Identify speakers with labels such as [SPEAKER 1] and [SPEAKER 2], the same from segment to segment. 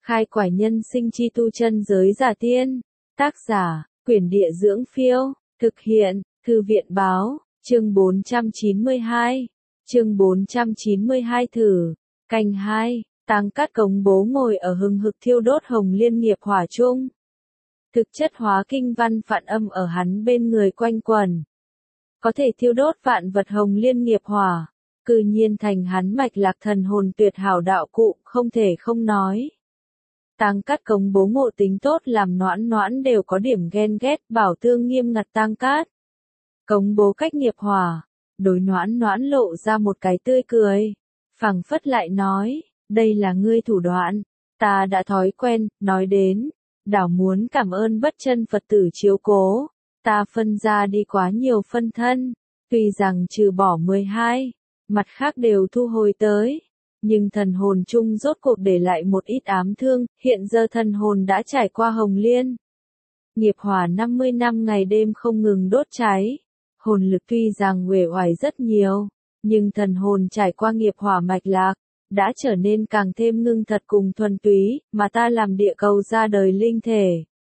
[SPEAKER 1] Khai quải nhân sinh chi tu chân giới giả tiên. Tác giả, Quyển Địa Dưỡng Phiêu. Thực hiện, Thư viện Báo. Chương 492. Chương 492 thử. Canh 2. Tang Cát Cống Bố ngồi ở hừng hực thiêu đốt hồng liên nghiệp hỏa chung. Thực chất hóa kinh văn phạn âm ở hắn bên người quanh quẩn. Có thể thiêu đốt vạn vật hồng liên nghiệp hỏa, cư nhiên thành hắn mạch lạc thần hồn tuyệt hảo đạo cụ, không thể không nói. Tang Cát Cống Bố ngộ tính tốt làm Noãn Noãn đều có điểm ghen ghét, bảo thương nghiêm ngặt Tang Cát Cống Bố cách nghiệp hỏa, đối Noãn Noãn lộ ra một cái tươi cười, phảng phất lại nói, đây là ngươi thủ đoạn, ta đã thói quen, nói đến, đảo muốn cảm ơn bất chân Phật tử chiếu cố, ta phân ra đi quá nhiều phân thân, tuy rằng trừ bỏ 12, mặt khác đều thu hồi tới. Nhưng thần hồn chung rốt cuộc để lại một ít ám thương, hiện giờ thần hồn đã trải qua hồng liên. Nghiệp hỏa 50 năm ngày đêm không ngừng đốt cháy. Hồn lực tuy rằng uể oải rất nhiều, nhưng thần hồn trải qua nghiệp hỏa mạch lạc, đã trở nên càng thêm ngưng thật cùng thuần túy, mà ta làm địa cầu ra đời linh thể.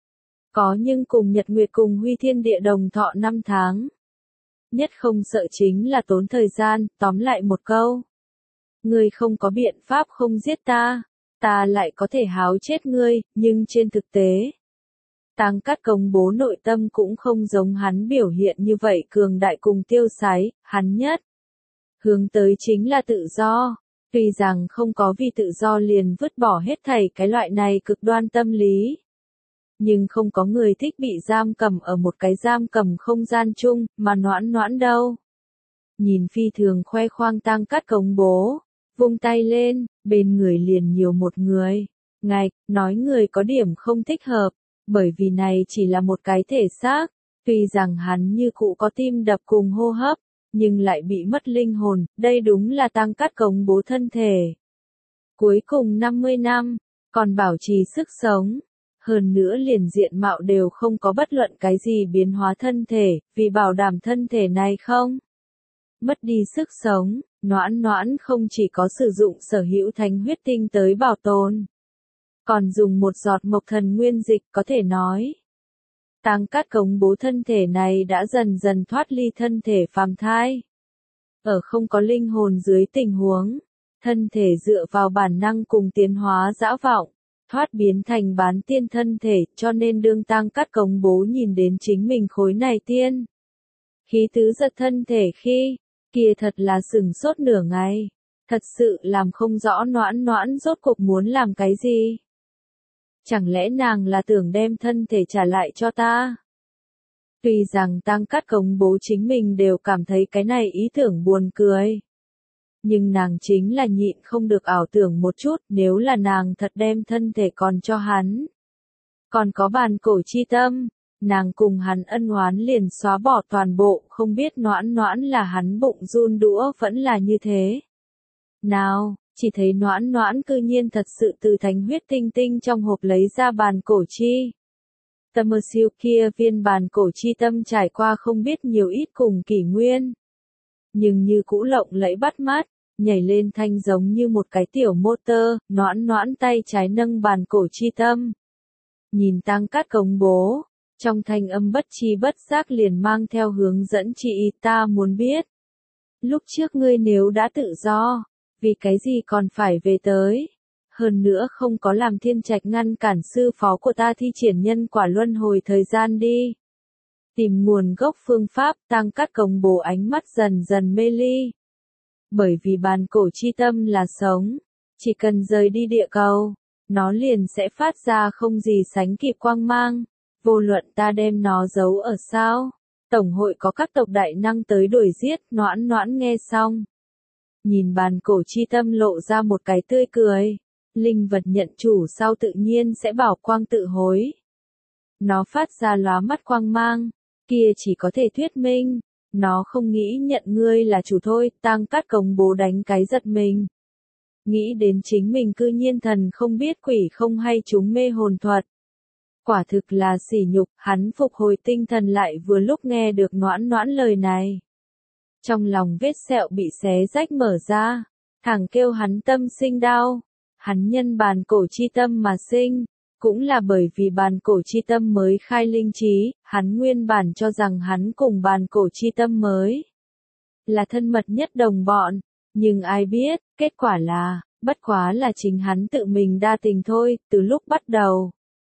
[SPEAKER 1] Có nhưng cùng nhật nguyệt cùng huy thiên địa đồng thọ 5 tháng. Nhất không sợ chính là tốn thời gian, tóm lại một câu. Ngươi không có biện pháp không giết ta, ta lại có thể háo chết ngươi, nhưng trên thực tế, Tang Cát Cống Bố nội tâm cũng không giống hắn biểu hiện như vậy cường đại cùng tiêu sái, hắn nhất hướng tới chính là tự do, tuy rằng không có vì tự do liền vứt bỏ hết thảy cái loại này cực đoan tâm lý. Nhưng không có người thích bị giam cầm ở một cái giam cầm không gian chung, mà Noãn Noãn đâu. Nhìn phi thường khoe khoang Tang Cát Cống Bố, vung tay lên, bên người liền nhiều một người. Ngạch, nói người có điểm không thích hợp, bởi vì này chỉ là một cái thể xác, tuy rằng hắn như cũ có tim đập cùng hô hấp, nhưng lại bị mất linh hồn, đây đúng là Tang Cát Cống Bố thân thể. Cuối cùng 50 năm, còn bảo trì sức sống, hơn nữa liền diện mạo đều không có bất luận cái gì biến hóa thân thể, vì bảo đảm thân thể này không mất đi sức sống. Noãn Noãn không chỉ có sử dụng sở hữu thánh huyết tinh tới bảo tồn, còn dùng một giọt mộc thần nguyên dịch, có thể nói. Tang Cát Cống Bố thân thể này đã dần dần thoát ly thân thể phàm thai. Ở không có linh hồn dưới tình huống, thân thể dựa vào bản năng cùng tiến hóa dã vọng, thoát biến thành bán tiên thân thể, cho nên đương Tang Cát Cống Bố nhìn đến chính mình khối này tiên khí tứ giật thân thể khi, kia thật là sửng sốt nửa ngày, thật sự làm không rõ Noãn Noãn rốt cuộc muốn làm cái gì. Chẳng lẽ nàng là tưởng đem thân thể trả lại cho ta? Tuy rằng Tang Cát Cống Bố chính mình đều cảm thấy cái này ý tưởng buồn cười. Nhưng nàng chính là nhịn không được ảo tưởng một chút, nếu là nàng thật đem thân thể còn cho hắn. Còn có bàn cổ chi tâm, nàng cùng hắn ân oán liền xóa bỏ toàn bộ, không biết Noãn Noãn là hắn bụng run đũa vẫn là như thế. Nào, chỉ thấy Noãn Noãn cư nhiên thật sự từ thánh huyết tinh tinh trong hộp lấy ra bàn cổ chi tâm siêu kia viên bàn cổ chi tâm trải qua không biết nhiều ít cùng kỷ nguyên. Nhưng như cũ lộng lẫy bắt mắt, nhảy lên thanh giống như một cái tiểu motor, Noãn Noãn tay trái nâng bàn cổ chi tâm. Nhìn Tang Cát Cống Bố, trong thanh âm bất chi bất giác liền mang theo hướng dẫn chị ta muốn biết. Lúc trước ngươi nếu đã tự do, vì cái gì còn phải về tới? Hơn nữa không có làm thiên trạch ngăn cản sư phó của ta thi triển nhân quả luân hồi thời gian đi. Tìm nguồn gốc phương pháp, Tang Cát Cống Bố ánh mắt dần dần mê ly. Bởi vì bàn cổ chi tâm là sống, chỉ cần rời đi địa cầu, nó liền sẽ phát ra không gì sánh kịp quang mang. Vô luận ta đem nó giấu ở sao, Tổng hội có các tộc đại năng tới đuổi giết. Noãn Noãn nghe xong, nhìn bàn cổ chi tâm lộ ra một cái tươi cười. Linh vật nhận chủ sau tự nhiên sẽ bảo quang tự hối. Nó phát ra lóa mắt quang mang, kia chỉ có thể thuyết minh, nó không nghĩ nhận ngươi là chủ thôi. Tang Cát Cống Bố đánh cái giật mình. Nghĩ đến chính mình cư nhiên thần không biết quỷ không hay chúng mê hồn thuật. Quả thực là sỉ nhục, hắn phục hồi tinh thần lại vừa lúc nghe được Noãn Noãn lời này. Trong lòng vết sẹo bị xé rách mở ra, thẳng kêu hắn tâm sinh đau. Hắn nhân bàn cổ chi tâm mà sinh, cũng là bởi vì bàn cổ chi tâm mới khai linh trí, hắn nguyên bản cho rằng hắn cùng bàn cổ chi tâm mới là thân mật nhất đồng bọn, nhưng ai biết, kết quả là, bất quá là chính hắn tự mình đa tình thôi, từ lúc bắt đầu.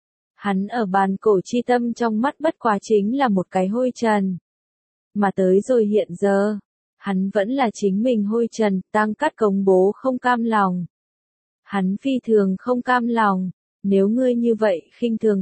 [SPEAKER 1] Hắn ở bàn cổ chi tâm trong mắt bất quá chính là một cái hôi trần. Mà tới rồi hiện giờ, hắn vẫn là chính mình hôi trần, Tăng Cát Cống Bố không cam lòng. Hắn phi thường không cam lòng, nếu ngươi như vậy khinh thường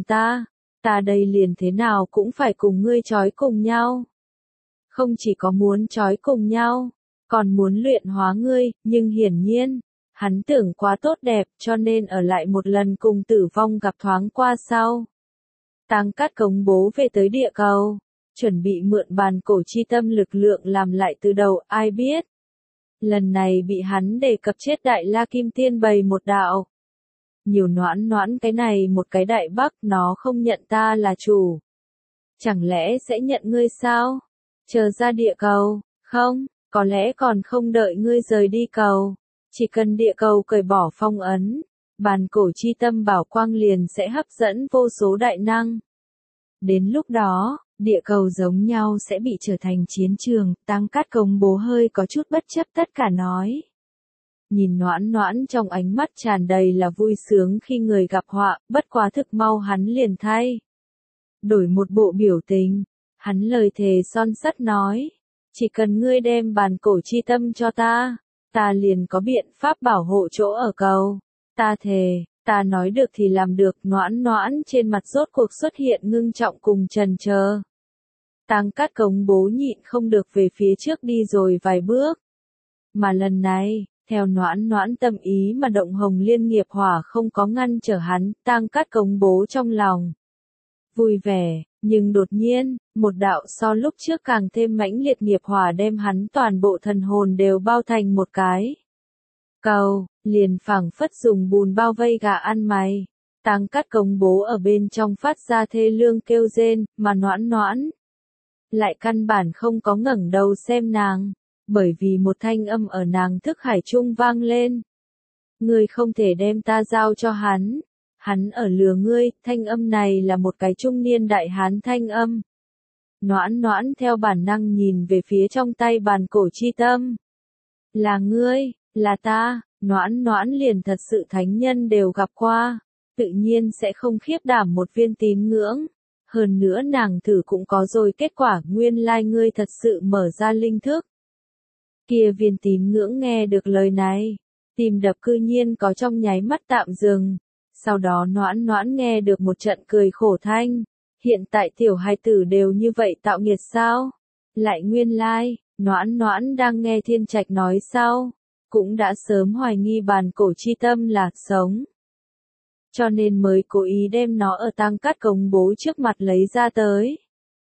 [SPEAKER 1] ta đây liền thế nào cũng phải cùng ngươi trói cùng nhau. Không chỉ có muốn trói cùng nhau, còn muốn luyện hóa ngươi, nhưng hiển nhiên, hắn tưởng quá tốt đẹp cho nên ở lại một lần cùng tử vong gặp thoáng qua sau. Tăng Cát Cống Bố về tới địa cầu, chuẩn bị mượn bàn cổ chi tâm lực lượng làm lại từ đầu, ai biết. Lần này bị hắn đề cập chết Đại La Kim Tiên bày một đạo. Nhiều noãn noãn cái này một cái Đại Bắc nó không nhận ta là chủ. Chẳng lẽ sẽ nhận ngươi sao? Chờ ra địa cầu, không, có lẽ còn không đợi ngươi rời đi cầu. Chỉ cần địa cầu cởi bỏ phong ấn, bàn cổ chi tâm bảo quang liền sẽ hấp dẫn vô số đại năng. Đến lúc đó, địa cầu giống nhau sẽ bị trở thành chiến trường, Tăng Cát Cống Bố hơi có chút bất chấp tất cả nói. Nhìn noãn noãn trong ánh mắt tràn đầy là vui sướng khi người gặp họa, bất quá thực mau hắn liền thay. Đổi một bộ biểu tình, hắn lời thề son sắt nói, chỉ cần ngươi đem bàn cổ chi tâm cho ta liền có biện pháp bảo hộ chỗ ở cầu. Ta thề, ta nói được thì làm được, noãn noãn trên mặt rốt cuộc xuất hiện ngưng trọng cùng trần chờ. Tăng Cát Cống Bố nhịn không được về phía trước đi rồi vài bước. Mà lần này, theo noãn noãn tâm ý mà động hồng liên nghiệp hỏa không có ngăn trở hắn, Tăng Cát Cống Bố trong lòng vui vẻ, nhưng đột nhiên, một đạo so lúc trước càng thêm mãnh liệt nghiệp hỏa đem hắn toàn bộ thần hồn đều bao thành một cái cầu, liền phảng phất dùng bùn bao vây gà ăn mày. Tăng Cát Cống Bố ở bên trong phát ra thê lương kêu rên, mà noãn noãn lại căn bản không có ngẩng đầu xem nàng, bởi vì một thanh âm ở nàng thức hải trung vang lên. Ngươi không thể đem ta giao cho hắn ở lừa ngươi, thanh âm này là một cái trung niên đại hán thanh âm. Noãn noãn theo bản năng nhìn về phía trong tay bàn cổ chi tâm. Là ngươi, là ta, noãn noãn liền thật sự thánh nhân đều gặp qua, tự nhiên sẽ không khiếp đảm một viên tín ngưỡng. Hơn nữa nàng thử cũng có rồi kết quả, nguyên lai ngươi thật sự mở ra linh thức. Kia viên tín ngưỡng nghe được lời này, tim đập cư nhiên có trong nháy mắt tạm dừng. Sau đó noãn noãn nghe được một trận cười khổ thanh. Hiện tại tiểu hài tử đều như vậy tạo nghiệt sao? Lại nguyên lai, noãn noãn đang nghe Thiên Trạch nói sau, cũng đã sớm hoài nghi bàn cổ chi tâm là sống. Cho nên mới cố ý đem nó ở Tăng Cát Cống Bố trước mặt lấy ra tới.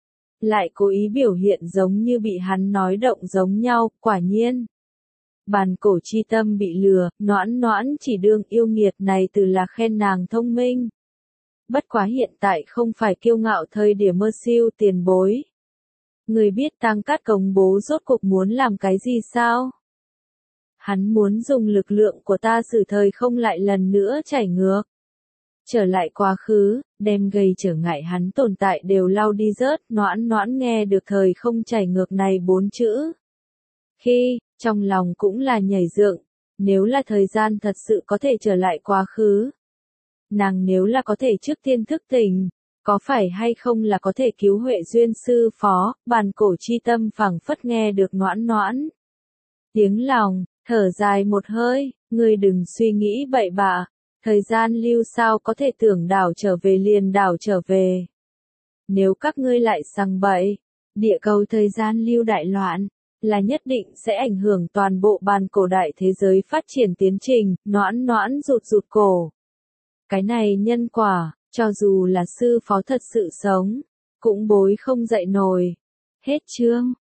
[SPEAKER 1] Lại cố ý biểu hiện giống như bị hắn nói động giống nhau, quả nhiên. Bàn cổ chi tâm bị lừa, noãn noãn chỉ đương yêu nghiệt này từ là khen nàng thông minh. Bất quá hiện tại không phải kiêu ngạo thời điểm mơ siêu tiền bối. Người biết Tăng Cát Cống Bố rốt cuộc muốn làm cái gì sao? Hắn muốn dùng lực lượng của ta xử thời không lại lần nữa chảy ngược. Trở lại quá khứ, đem gây trở ngại hắn tồn tại đều lau đi rớt, noãn noãn nghe được thời không chảy ngược này 4 chữ. Khi, trong lòng cũng là nhảy dựng, nếu là thời gian thật sự có thể trở lại quá khứ. Nàng nếu là có thể trước tiên thức tỉnh, có phải hay không là có thể cứu Huệ Duyên sư phó, bàn cổ chi tâm phảng phất nghe được noãn noãn. Tiếng lòng, thở dài một hơi, ngươi đừng suy nghĩ bậy bạ, thời gian lưu sao có thể tưởng đảo trở về liền đảo trở về. Nếu các ngươi lại sằng bậy, địa cầu thời gian lưu đại loạn, là nhất định sẽ ảnh hưởng toàn bộ bàn cổ đại thế giới phát triển tiến trình, noãn noãn rụt rụt cổ. Cái này nhân quả, cho dù là sư phó thật sự sống, cũng bối không dậy nổi. Hết chương.